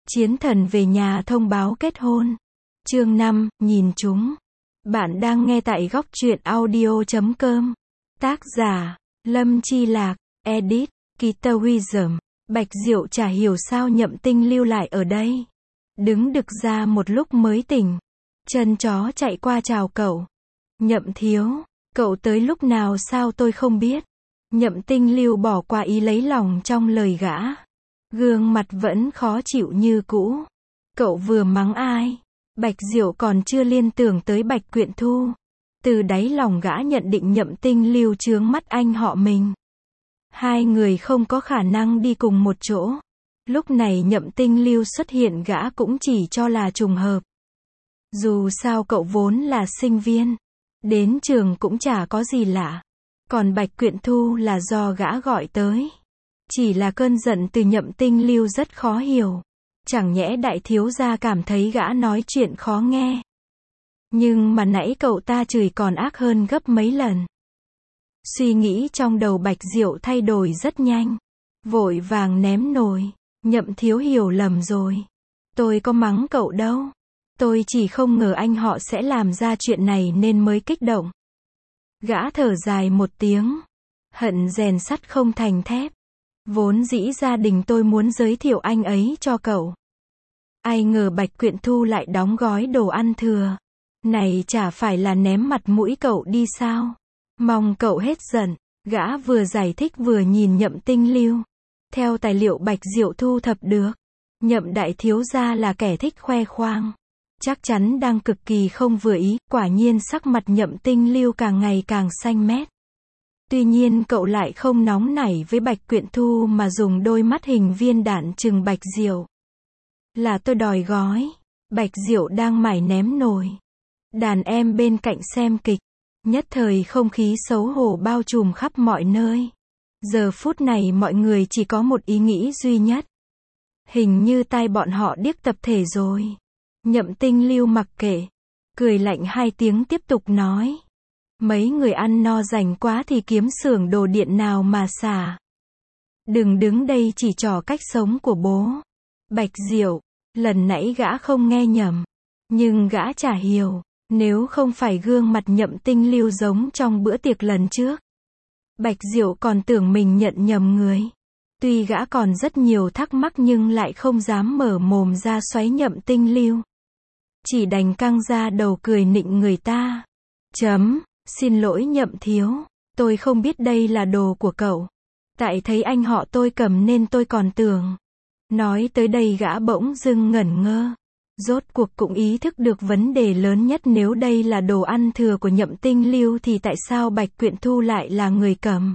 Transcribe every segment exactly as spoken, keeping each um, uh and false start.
Chiến thần về nhà thông báo kết hôn. Chương năm, nhìn chúng. Bạn đang nghe tại góc truyện audio chấm com. Tác giả, Lâm Chi Lạc, edit, Kita Wisdom. Bạch Diệu chả hiểu sao Nhậm Tinh lưu lại ở đây. Đứng đực ra một lúc mới tỉnh. Chân chó chạy qua chào cậu. Nhậm thiếu, cậu tới lúc nào sao tôi không biết. Nhậm Tinh lưu bỏ qua ý lấy lòng trong lời gã. Gương mặt vẫn khó chịu như cũ. Cậu vừa mắng ai? Bạch Diệu còn chưa liên tưởng tới Bạch Quyện Thu. Từ đáy lòng gã nhận định Nhậm Tinh lưu chướng mắt anh họ mình. Hai người không có khả năng đi cùng một chỗ. Lúc này Nhậm Tinh lưu xuất hiện gã cũng chỉ cho là trùng hợp. Dù sao cậu vốn là sinh viên. Đến trường cũng chả có gì lạ. Còn Bạch Quyện Thu là do gã gọi tới. Chỉ là cơn giận từ Nhậm Tinh lưu rất khó hiểu. Chẳng nhẽ đại thiếu gia cảm thấy gã nói chuyện khó nghe. Nhưng mà nãy cậu ta chửi còn ác hơn gấp mấy lần. Suy nghĩ trong đầu Bạch Diệu thay đổi rất nhanh. Vội vàng ném nồi. Nhậm thiếu hiểu lầm rồi. Tôi có mắng cậu đâu. Tôi chỉ không ngờ anh họ sẽ làm ra chuyện này nên mới kích động. Gã thở dài một tiếng. Hận rèn sắt không thành thép. Vốn dĩ gia đình tôi muốn giới thiệu anh ấy cho cậu. Ai ngờ Bạch Quyện Thu lại đóng gói đồ ăn thừa. Này chả phải là ném mặt mũi cậu đi sao? Mong cậu hết giận. Gã vừa giải thích vừa nhìn Nhậm Tinh lưu. Theo tài liệu Bạch Diệu thu thập được, Nhậm đại thiếu gia là kẻ thích khoe khoang. Chắc chắn đang cực kỳ không vừa ý. Quả nhiên sắc mặt Nhậm Tinh lưu càng ngày càng xanh mét. Tuy nhiên cậu lại không nóng nảy với Bạch Quyện Thu mà dùng đôi mắt hình viên đạn trừng Bạch Diệu. Là tôi đòi gói. Bạch Diệu đang mải ném nồi. Đàn em bên cạnh xem kịch. Nhất thời không khí xấu hổ bao trùm khắp mọi nơi. Giờ phút này mọi người chỉ có một ý nghĩ duy nhất. Hình như tai bọn họ điếc tập thể rồi. Nhậm Tinh lưu mặc kệ. Cười lạnh hai tiếng tiếp tục nói. Mấy người ăn no rảnh quá thì kiếm xưởng đồ điện nào mà xả. Đừng đứng đây chỉ trỏ cách sống của bố. Bạch Diệu, lần nãy gã không nghe nhầm. Nhưng gã chả hiểu. Nếu không phải gương mặt Nhậm Tinh lưu giống trong bữa tiệc lần trước. Bạch Diệu còn tưởng mình nhận nhầm người. Tuy gã còn rất nhiều thắc mắc nhưng lại không dám mở mồm ra xoáy Nhậm Tinh lưu. Chỉ đành căng ra đầu cười nịnh người ta. Chấm, xin lỗi Nhậm thiếu. Tôi không biết đây là đồ của cậu. Tại thấy anh họ tôi cầm nên tôi còn tưởng. Nói tới đây gã bỗng dưng ngẩn ngơ. Rốt cuộc cũng ý thức được vấn đề lớn nhất, nếu đây là đồ ăn thừa của Nhậm Tinh lưu thì tại sao Bạch Quyện Thu lại là người cầm?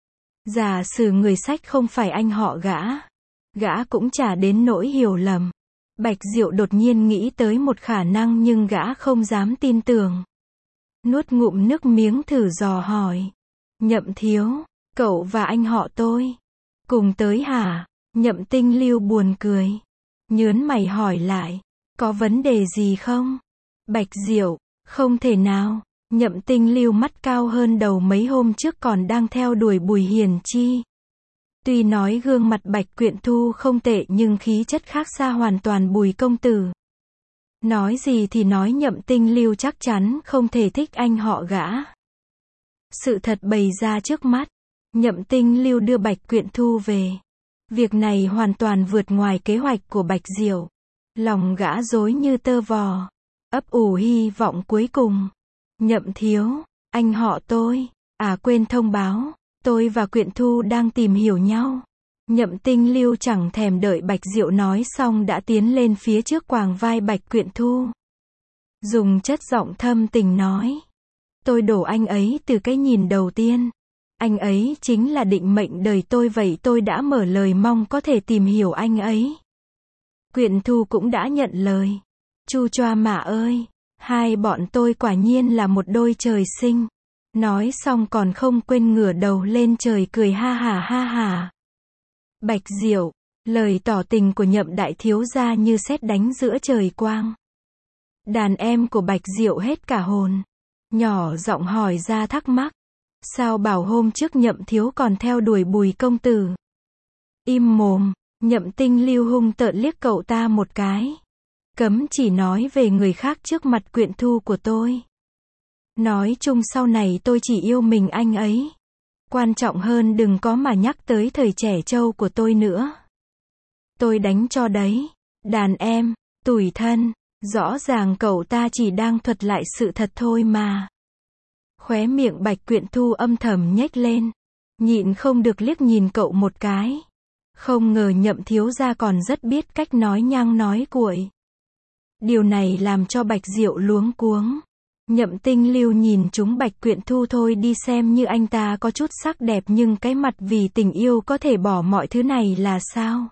Giả sử người xách không phải anh họ gã. Gã cũng chả đến nỗi hiểu lầm. Bạch Diệu đột nhiên nghĩ tới một khả năng nhưng gã không dám tin tưởng. Nuốt ngụm nước miếng thử dò hỏi. Nhậm thiếu, cậu và anh họ tôi cùng tới hả? Nhậm Tinh lưu buồn cười. Nhớn mày hỏi lại. Có vấn đề gì không? Bạch Diệu, không thể nào. Nhậm Tinh lưu mắt cao hơn đầu mấy hôm trước còn đang theo đuổi Bùi Hiền Chi. Tuy nói gương mặt Bạch Quyện Thu không tệ nhưng khí chất khác xa hoàn toàn Bùi công tử. Nói gì thì nói Nhậm Tinh lưu chắc chắn không thể thích anh họ gã. Sự thật bày ra trước mắt. Nhậm Tinh lưu đưa Bạch Quyện Thu về. Việc này hoàn toàn vượt ngoài kế hoạch của Bạch Diệu. Lòng gã rối như tơ vò. Ấp ủ hy vọng cuối cùng. Nhậm thiếu, anh họ tôi. À quên thông báo. Tôi và Quyện Thu đang tìm hiểu nhau. Nhậm Tinh lưu chẳng thèm đợi Bạch Diệu nói xong đã tiến lên phía trước quàng vai Bạch Quyện Thu. Dùng chất giọng thâm tình nói. Tôi đổ anh ấy từ cái nhìn đầu tiên. Anh ấy chính là định mệnh đời tôi, vậy tôi đã mở lời mong có thể tìm hiểu anh ấy. Quyện Thu cũng đã nhận lời. Chu choa mạ ơi, hai bọn tôi quả nhiên là một đôi trời sinh. Nói xong còn không quên ngửa đầu lên trời cười ha hà ha hà. Bạch Diệu, lời tỏ tình của Nhậm đại thiếu gia như sét đánh giữa trời quang. Đàn em của Bạch Diệu hết cả hồn. Nhỏ giọng hỏi ra thắc mắc. Sao bảo hôm trước Nhậm thiếu còn theo đuổi Bùi công tử? Im mồm. Nhậm Tinh Lưu hung tợn liếc cậu ta một cái. Cấm chỉ nói về người khác trước mặt Quyện Thu của tôi. Nói chung sau này tôi chỉ yêu mình anh ấy. Quan trọng hơn đừng có mà nhắc tới thời trẻ trâu của tôi nữa. Tôi đánh cho đấy. Đàn em, tủi thân. Rõ ràng cậu ta chỉ đang thuật lại sự thật thôi mà. Khóe miệng Bạch Quyện Thu âm thầm nhếch lên. Nhịn không được liếc nhìn cậu một cái. Không ngờ Nhậm thiếu gia còn rất biết cách nói nhăng nói cuội. Điều này làm cho Bạch Diệu luống cuống. Nhậm Tinh Lưu nhìn chúng Bạch Quyện Thu thôi đi xem như anh ta có chút sắc đẹp nhưng cái mặt vì tình yêu có thể bỏ mọi thứ này là sao?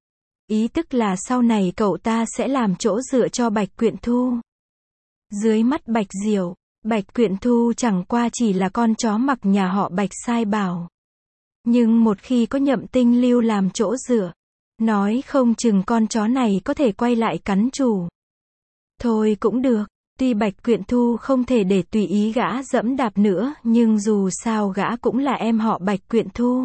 Ý tức là sau này cậu ta sẽ làm chỗ dựa cho Bạch Quyện Thu. Dưới mắt Bạch Diệu, Bạch Quyện Thu chẳng qua chỉ là con chó mặc nhà họ Bạch sai bảo. Nhưng một khi có Nhậm Tinh Lưu làm chỗ dựa, nói không chừng con chó này có thể quay lại cắn chủ. Thôi cũng được, tuy Bạch Quyện Thu không thể để tùy ý gã dẫm đạp nữa, nhưng dù sao gã cũng là em họ Bạch Quyện Thu.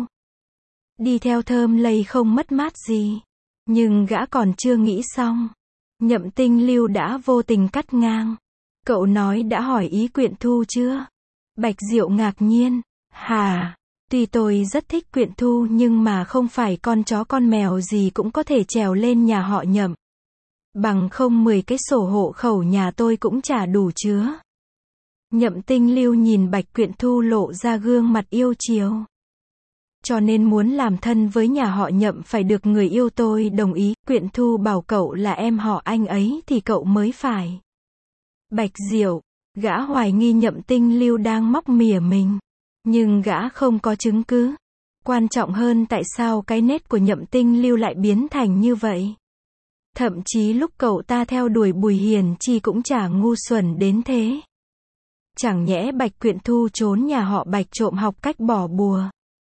Đi theo thơm lây không mất mát gì. Nhưng gã còn chưa nghĩ xong. Nhậm Tinh Lưu đã vô tình cắt ngang. Cậu nói đã hỏi ý Quyện Thu chưa? Bạch Diệu ngạc nhiên. Hả? Tuy tôi rất thích Quyện Thu nhưng mà không phải con chó con mèo gì cũng có thể trèo lên nhà họ Nhậm. Bằng không mười cái sổ hộ khẩu nhà tôi cũng chả đủ chứa. Nhậm Tinh Lưu nhìn Bạch Quyện Thu lộ ra gương mặt yêu chiều. Cho nên muốn làm thân với nhà họ Nhậm phải được người yêu tôi đồng ý. Quyện Thu bảo cậu là em họ anh ấy thì cậu mới phải. Bạch Diệu, gã hoài nghi Nhậm Tinh Lưu đang móc mỉa mình. Nhưng gã không có chứng cứ. Quan trọng hơn tại sao cái nết của Nhậm Tinh Lưu lại biến thành như vậy. Thậm chí lúc cậu ta theo đuổi Bùi Hiền Chi cũng chả ngu xuẩn đến thế. Chẳng nhẽ Bạch Quyện Thu trốn nhà họ Bạch trộm học cách bỏ bùa.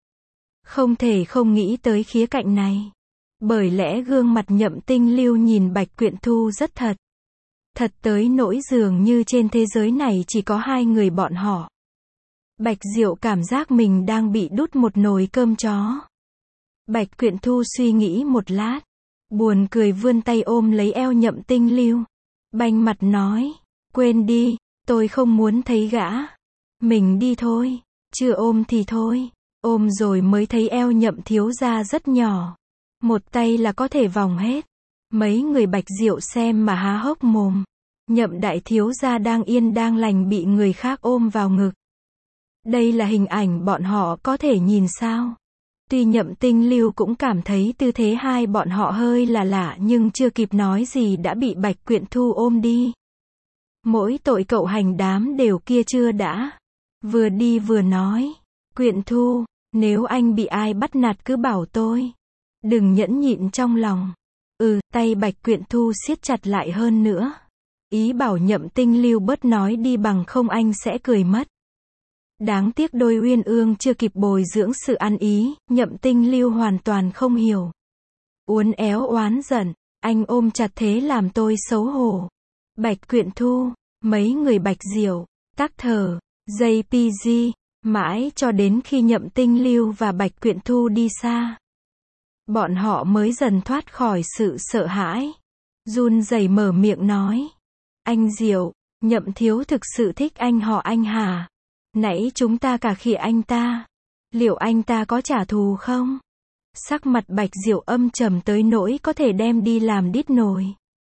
Không thể không nghĩ tới khía cạnh này. Bởi lẽ gương mặt Nhậm Tinh Lưu nhìn Bạch Quyện Thu rất thật. Thật tới nỗi dường như trên thế giới này chỉ có hai người bọn họ. Bạch Diệu cảm giác mình đang bị đút một nồi cơm chó. Bạch Quyện Thu suy nghĩ một lát. Buồn cười vươn tay ôm lấy eo Nhậm Tinh Lưu. Banh mặt nói. Quên đi, tôi không muốn thấy gã. Mình đi thôi. Chưa ôm thì thôi. Ôm rồi mới thấy eo Nhậm thiếu gia rất nhỏ. Một tay là có thể vòng hết. Mấy người Bạch Diệu xem mà há hốc mồm. Nhậm đại thiếu gia đang yên đang lành bị người khác ôm vào ngực. Đây là hình ảnh bọn họ có thể nhìn sao? Tuy Nhậm Tinh Lưu cũng cảm thấy tư thế hai bọn họ hơi là lạ nhưng chưa kịp nói gì đã bị Bạch Quyện Thu ôm đi. Mỗi tội cậu hành đám đều kia chưa đã. Vừa đi vừa nói. Quyện Thu, nếu anh bị ai bắt nạt cứ bảo tôi. Đừng nhẫn nhịn trong lòng. Ừ, tay Bạch Quyện Thu siết chặt lại hơn nữa. Ý bảo Nhậm Tinh Lưu bớt nói đi bằng không anh sẽ cười mất. Đáng tiếc đôi uyên ương chưa kịp bồi dưỡng sự ăn ý, Nhậm Tinh Lưu hoàn toàn không hiểu. Uốn éo oán giận, anh ôm chặt thế làm tôi xấu hổ. Bạch Quyện Thu, mấy người Bạch Diệu, tắc thở, gi pi gi, mãi cho đến khi Nhậm Tinh Lưu và Bạch Quyện Thu đi xa. Bọn họ mới dần thoát khỏi sự sợ hãi. Run rẩy mở miệng nói. Anh Diệu, Nhậm thiếu thực sự thích anh họ anh hả? Nãy chúng ta cả khịa anh ta. Liệu anh ta có trả thù không? Sắc mặt Bạch Diệu âm trầm tới nỗi có thể đem đi làm đít nồi.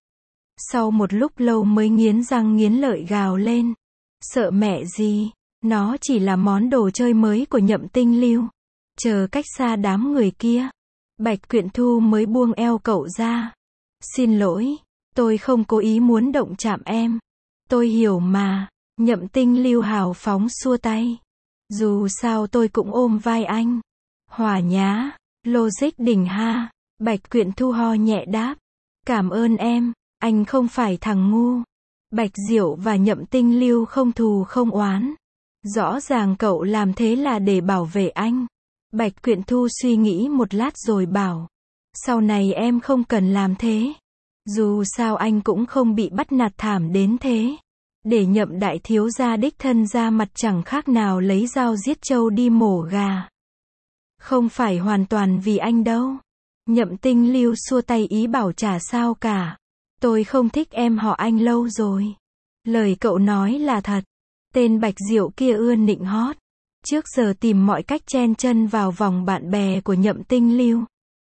Sau một lúc lâu mới nghiến răng nghiến lợi gào lên. Sợ mẹ gì? Nó chỉ là món đồ chơi mới của Nhậm Tinh Lưu. Chờ cách xa đám người kia. Bạch Quyện Thu mới buông eo cậu ra. Xin lỗi, tôi không cố ý muốn động chạm em. Tôi hiểu mà. Nhậm Tinh Lưu hào phóng xua tay. Dù sao tôi cũng ôm vai anh. Hòa nhá, logic đỉnh ha. Bạch Quyện Thu ho nhẹ đáp. Cảm ơn em, anh không phải thằng ngu. Bạch Diệu và Nhậm Tinh Lưu không thù không oán. Rõ ràng cậu làm thế là để bảo vệ anh. Bạch Quyện Thu suy nghĩ một lát rồi bảo. Sau này em không cần làm thế. Dù sao anh cũng không bị bắt nạt thảm đến thế. Để Nhậm đại thiếu gia đích thân ra mặt chẳng khác nào lấy dao giết trâu đi mổ gà. Không phải hoàn toàn vì anh đâu. Nhậm Tinh Lưu xua tay ý bảo chả sao cả. Tôi không thích em họ Anh lâu rồi. Lời cậu nói là thật. Tên Bạch Diệu kia ưa nịnh hót. Trước giờ tìm mọi cách chen chân vào vòng bạn bè của Nhậm Tinh Lưu.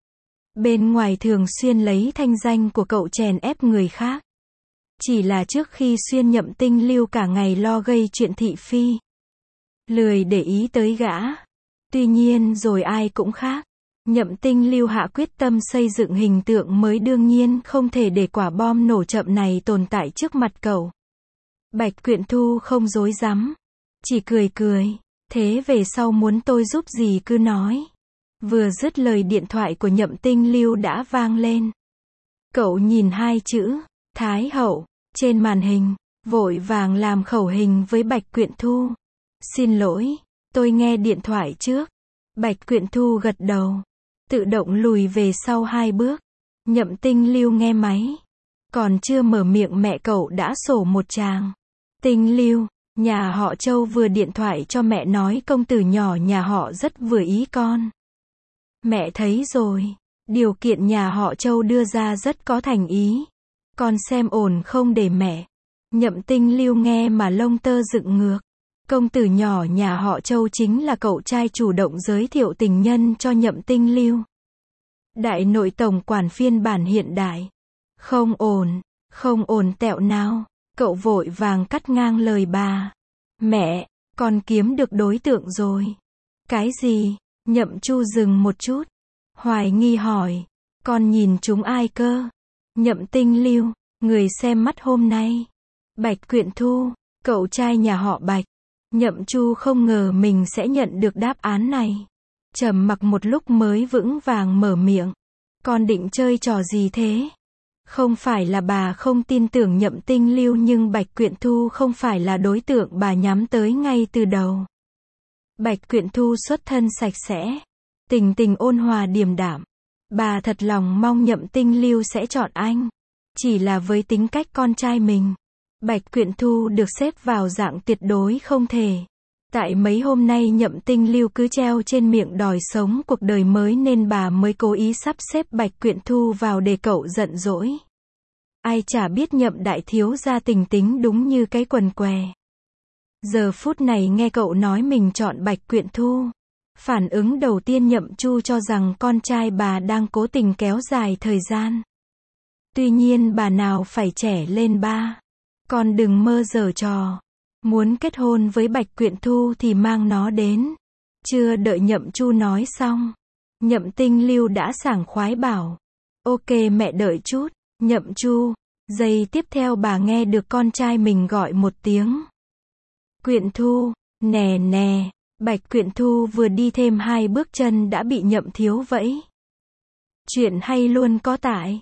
Bên ngoài thường xuyên lấy thanh danh của cậu chèn ép người khác. Chỉ là trước khi xuyên Nhậm Tinh Lưu cả ngày lo gây chuyện thị phi. Lười để ý tới gã. Tuy nhiên rồi ai cũng khác. Nhậm Tinh Lưu hạ quyết tâm xây dựng hình tượng mới, đương nhiên không thể để quả bom nổ chậm này tồn tại trước mặt cậu. Bạch Quyện Thu không dối rắm. Chỉ cười cười. Thế về sau muốn tôi giúp gì cứ nói. Vừa dứt lời điện thoại của Nhậm Tinh Lưu đã vang lên. Cậu nhìn hai chữ Thái Hậu trên màn hình, vội vàng làm khẩu hình với Bạch Quyện Thu. Xin lỗi, tôi nghe điện thoại trước. Bạch Quyện Thu gật đầu, tự động lùi về sau hai bước. Nhậm Tinh Lưu nghe máy, còn chưa mở miệng mẹ cậu đã sổ một tràng. Tinh Lưu, nhà họ Châu vừa điện thoại cho mẹ nói công tử nhỏ nhà họ rất vừa ý con. Mẹ thấy rồi, điều kiện nhà họ Châu đưa ra rất có thành ý. Con xem ổn không để mẹ. Nhậm Tinh Lưu nghe mà lông tơ dựng ngược. Công tử nhỏ nhà họ Châu chính là cậu trai chủ động giới thiệu tình nhân cho Nhậm Tinh Lưu. Đại nội tổng quản phiên bản hiện đại. Không ổn, không ổn tẹo nào. Cậu vội vàng cắt ngang lời bà. Mẹ, con kiếm được đối tượng rồi. Cái gì? Nhậm Chu dừng một chút. Hoài nghi hỏi. Con nhìn chúng ai cơ? Nhậm Tinh Lưu, người xem mắt hôm nay. Bạch Quyện Thu, cậu trai nhà họ Bạch. Nhậm Chu không ngờ mình sẽ nhận được đáp án này. Trầm mặc một lúc mới vững vàng mở miệng. Con định chơi trò gì thế? Không phải là bà không tin tưởng Nhậm Tinh Lưu, nhưng Bạch Quyện Thu không phải là đối tượng bà nhắm tới ngay từ đầu. Bạch Quyện Thu xuất thân sạch sẽ, tình tình ôn hòa điềm đạm. Bà thật lòng mong Nhậm Tinh Lưu sẽ chọn anh. Chỉ là với tính cách con trai mình, Bạch Quyện Thu được xếp vào dạng tuyệt đối không thể. Tại mấy hôm nay Nhậm Tinh Lưu cứ treo trên miệng đòi sống cuộc đời mới nên bà mới cố ý sắp xếp Bạch Quyện Thu vào để cậu giận dỗi. Ai chả biết Nhậm đại thiếu gia tình tính đúng như cái quần què. Giờ phút này nghe cậu nói mình chọn Bạch Quyện Thu. Phản ứng đầu tiên Nhậm Chu cho rằng con trai bà đang cố tình kéo dài thời gian. Tuy nhiên bà nào phải trẻ lên ba. Con đừng mơ giở trò. Muốn kết hôn với Bạch Quyện Thu thì mang nó đến. Chưa đợi Nhậm Chu nói xong, Nhậm Tinh Lưu đã sảng khoái bảo. Ok mẹ đợi chút. Nhậm Chu. Giây tiếp theo bà nghe được con trai mình gọi một tiếng. Quyện Thu, nè nè. Bạch Quyện Thu vừa đi thêm hai bước chân đã bị Nhậm thiếu vẫy. Chuyện hay luôn có tại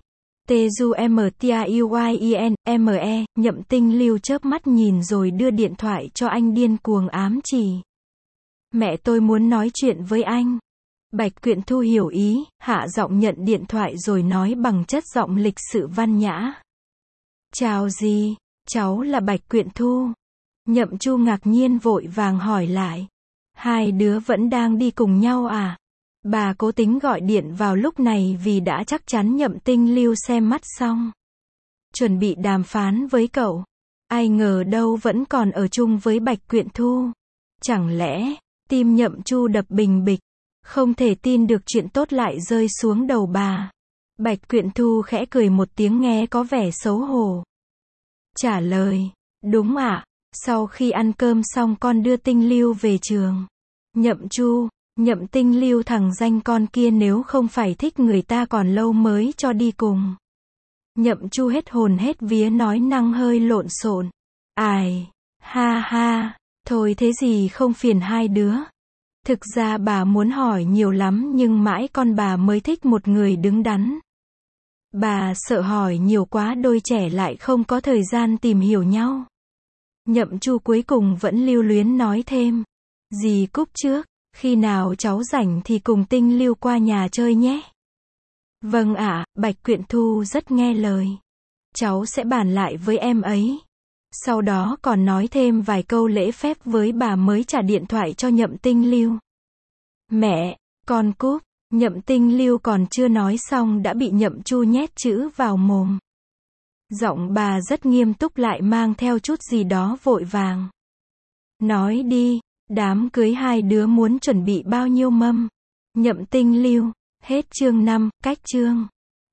T-U-M-T-I-U-I-E-N-M-E. Nhậm Tinh Lưu chớp mắt nhìn rồi đưa điện thoại cho anh điên cuồng ám chỉ. Mẹ tôi muốn nói chuyện với anh. Bạch Quyện Thu hiểu ý, hạ giọng nhận điện thoại rồi nói bằng chất giọng lịch sự văn nhã. Chào gì? Cháu là Bạch Quyện Thu. Nhậm Chu ngạc nhiên vội vàng hỏi lại. Hai đứa vẫn đang đi cùng nhau à? Bà cố tính gọi điện vào lúc này vì đã chắc chắn Nhậm Tinh Lưu xem mắt xong. Chuẩn bị đàm phán với cậu. Ai ngờ đâu vẫn còn ở chung với Bạch Quyện Thu. Chẳng lẽ, tim Nhậm Chu đập bình bịch. Không thể tin được chuyện tốt lại rơi xuống đầu bà. Bạch Quyện Thu khẽ cười một tiếng nghe có vẻ xấu hổ. Trả lời, đúng ạ. Sau khi ăn cơm xong con đưa Tinh Lưu về trường. Nhậm Chu, Nhậm Tinh Lưu thằng danh con kia nếu không phải thích người ta còn lâu mới cho đi cùng. Nhậm Chu hết hồn hết vía nói năng hơi lộn xộn. Ai, ha ha, thôi thế gì không phiền hai đứa. Thực ra bà muốn hỏi nhiều lắm nhưng mãi con bà mới thích một người đứng đắn. Bà sợ hỏi nhiều quá đôi trẻ lại không có thời gian tìm hiểu nhau. Nhậm Chu cuối cùng vẫn lưu luyến nói thêm. Dì Cúc trước, khi nào cháu rảnh thì cùng Tinh Lưu qua nhà chơi nhé. Vâng ạ, à, Bạch Quyện Thu rất nghe lời. Cháu sẽ bàn lại với em ấy. Sau đó còn nói thêm vài câu lễ phép với bà mới trả điện thoại cho Nhậm Tinh Lưu. Mẹ, con cúp. Nhậm Tinh Lưu còn chưa nói xong đã bị Nhậm Chu nhét chữ vào mồm. Giọng bà rất nghiêm túc lại mang theo chút gì đó vội vàng. Nói đi, đám cưới hai đứa muốn chuẩn bị bao nhiêu mâm? Nhậm Tinh Lưu, hết chương năm, cách chương.